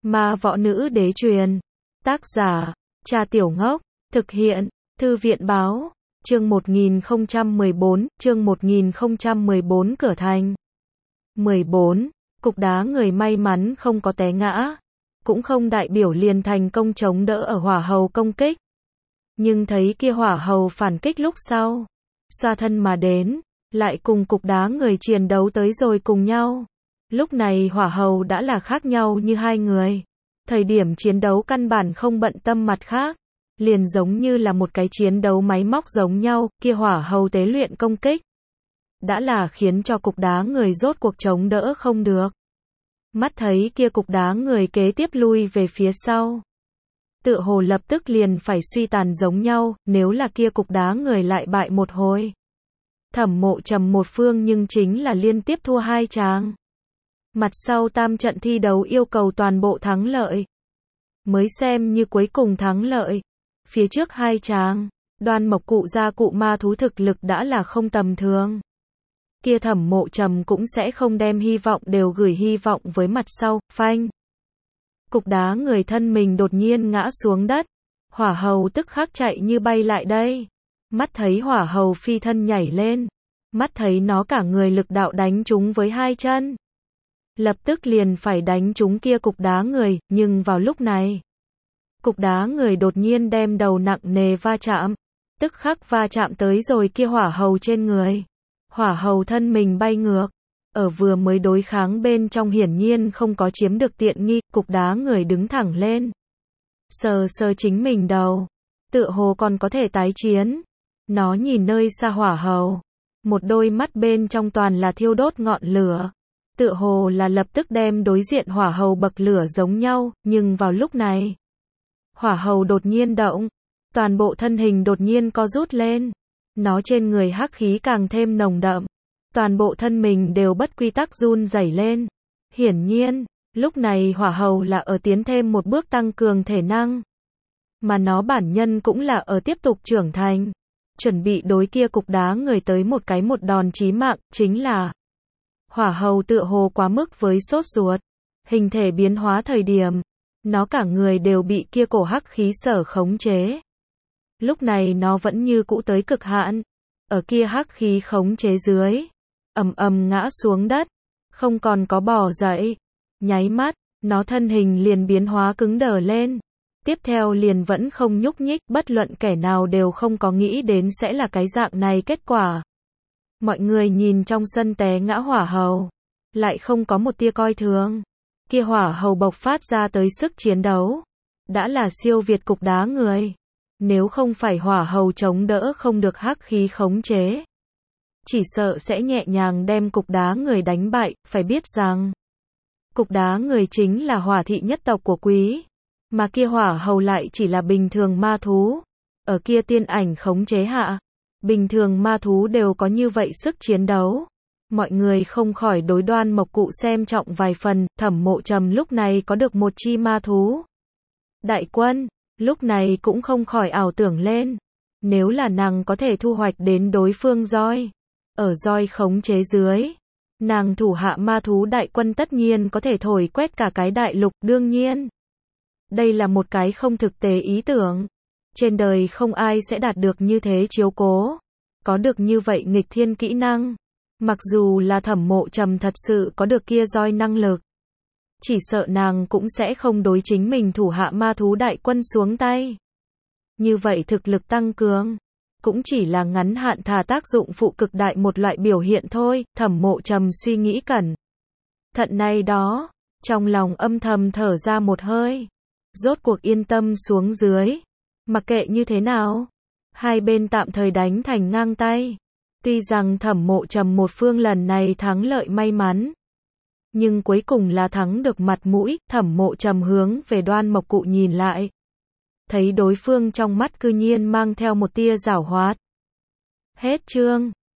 Ma võ nữ đế truyền. Tác giả, Cha Tiểu Ngốc. Thực hiện, Thư viện báo. Chương 1014, Cửa Thành. 14. Cục đá người may mắn không có té ngã, cũng không đại biểu liền thành công chống đỡ ở hỏa hầu công kích. Nhưng thấy kia hỏa hầu phản kích lúc sau, xoa thân mà đến, lại cùng cục đá người chiến đấu tới rồi cùng nhau. Lúc này hỏa hầu đã là khác nhau như hai người. Thời điểm chiến đấu căn bản không bận tâm mặt khác, liền giống như là một cái chiến đấu máy móc giống nhau, kia hỏa hầu tế luyện công kích. Đã là khiến cho cục đá người rốt cuộc chống đỡ không được. Mắt thấy kia cục đá người kế tiếp lui về phía sau. Tựa hồ lập tức liền phải suy tàn giống nhau, nếu là kia cục đá người lại bại một hồi. Thẩm Mộ Trầm một phương nhưng chính là liên tiếp thua hai tràng. Mặt sau tam trận thi đấu yêu cầu toàn bộ thắng lợi. Mới xem như cuối cùng thắng lợi. Phía trước hai tràng, Đoan Mộc cụ gia cụ ma thú thực lực đã là không tầm thường. Kia Thẩm Mộ Trầm cũng sẽ không đem hy vọng đều gửi hy vọng với mặt sau, phanh. Cục đá người thân mình đột nhiên ngã xuống đất. Hỏa hầu tức khắc chạy như bay lại đây. Mắt thấy hỏa hầu phi thân nhảy lên. Mắt thấy nó cả người lực đạo đánh trúng với hai chân. Lập tức liền phải đánh trúng kia cục đá người, nhưng vào lúc này. Cục đá người đột nhiên đem đầu nặng nề va chạm. Tức khắc va chạm tới rồi kia hỏa hầu trên người. Hỏa hầu thân mình bay ngược. Ở vừa mới đối kháng bên trong hiển nhiên không có chiếm được tiện nghi, cục đá người đứng thẳng lên. Sờ sờ chính mình đầu. Tựa hồ còn có thể tái chiến. Nó nhìn nơi xa hỏa hầu. Một đôi mắt bên trong toàn là thiêu đốt ngọn lửa. Tựa hồ là lập tức đem đối diện hỏa hầu bậc lửa giống nhau, nhưng vào lúc này. Hỏa hầu đột nhiên động. Toàn bộ thân hình đột nhiên co rút lên. Nó trên người hắc khí càng thêm nồng đậm. Toàn bộ thân mình đều bất quy tắc run rẩy lên. Hiển nhiên, lúc này hỏa hầu là ở tiến thêm một bước tăng cường thể năng. Mà nó bản nhân cũng là ở tiếp tục trưởng thành. Chuẩn bị đối kia cục đá người tới một đòn chí mạng, chính là hỏa hầu tựa hồ quá mức với sốt ruột. Hình thể biến hóa thời điểm, nó cả người đều bị kia cổ hắc khí sở khống chế. Lúc này nó vẫn như cũ tới cực hạn. Ở kia hắc khí khống chế dưới. Ầm ầm ngã xuống đất. Không còn có bò dậy. Nháy mắt, nó thân hình liền biến hóa cứng đờ lên. Tiếp theo liền vẫn không nhúc nhích, bất luận kẻ nào đều không có nghĩ đến sẽ là cái dạng này kết quả. Mọi người nhìn trong sân té ngã hỏa hầu. Lại không có một tia coi thường. Kia hỏa hầu bộc phát ra tới sức chiến đấu. Đã là siêu việt cục đá người. Nếu không phải hỏa hầu chống đỡ không được hắc khí khống chế. Chỉ sợ sẽ nhẹ nhàng đem cục đá người đánh bại, phải biết rằng. Cục đá người chính là hỏa thị nhất tộc của quý. Mà kia hỏa hầu lại chỉ là bình thường ma thú. Ở kia tiên ảnh khống chế hạ. Bình thường ma thú đều có như vậy sức chiến đấu. Mọi người không khỏi đối Đoan Mộc cụ xem trọng vài phần. Thẩm Mộ Trầm lúc này có được một chi ma thú. Đại quân. Lúc này cũng không khỏi ảo tưởng lên. Nếu là nàng có thể thu hoạch đến đối phương roi. Ở roi khống chế dưới. Nàng thủ hạ ma thú đại quân tất nhiên có thể thổi quét cả cái đại lục, đương nhiên. Đây là một cái không thực tế ý tưởng. Trên đời không ai sẽ đạt được như thế chiếu cố. Có được như vậy nghịch thiên kỹ năng. Mặc dù là Thẩm Mộ Trầm thật sự có được kia roi năng lực. Chỉ sợ nàng cũng sẽ không đối chính mình thủ hạ ma thú đại quân xuống tay. Như vậy thực lực tăng cường. Cũng chỉ là ngắn hạn thà tác dụng phụ cực đại một loại biểu hiện thôi. Thẩm Mộ Trầm suy nghĩ cẩn thận này đó. Trong lòng âm thầm thở ra một hơi. Rốt cuộc yên tâm xuống dưới. Mặc kệ như thế nào. Hai bên tạm thời đánh thành ngang tay. Tuy rằng Thẩm Mộ Trầm một phương lần này thắng lợi may mắn. Nhưng cuối cùng là thắng được mặt mũi. Thẩm Mộ Trầm hướng về Đoan Mộc cụ nhìn lại. Thấy đối phương trong mắt cư nhiên mang theo một tia giảo hoạt. Hết chương.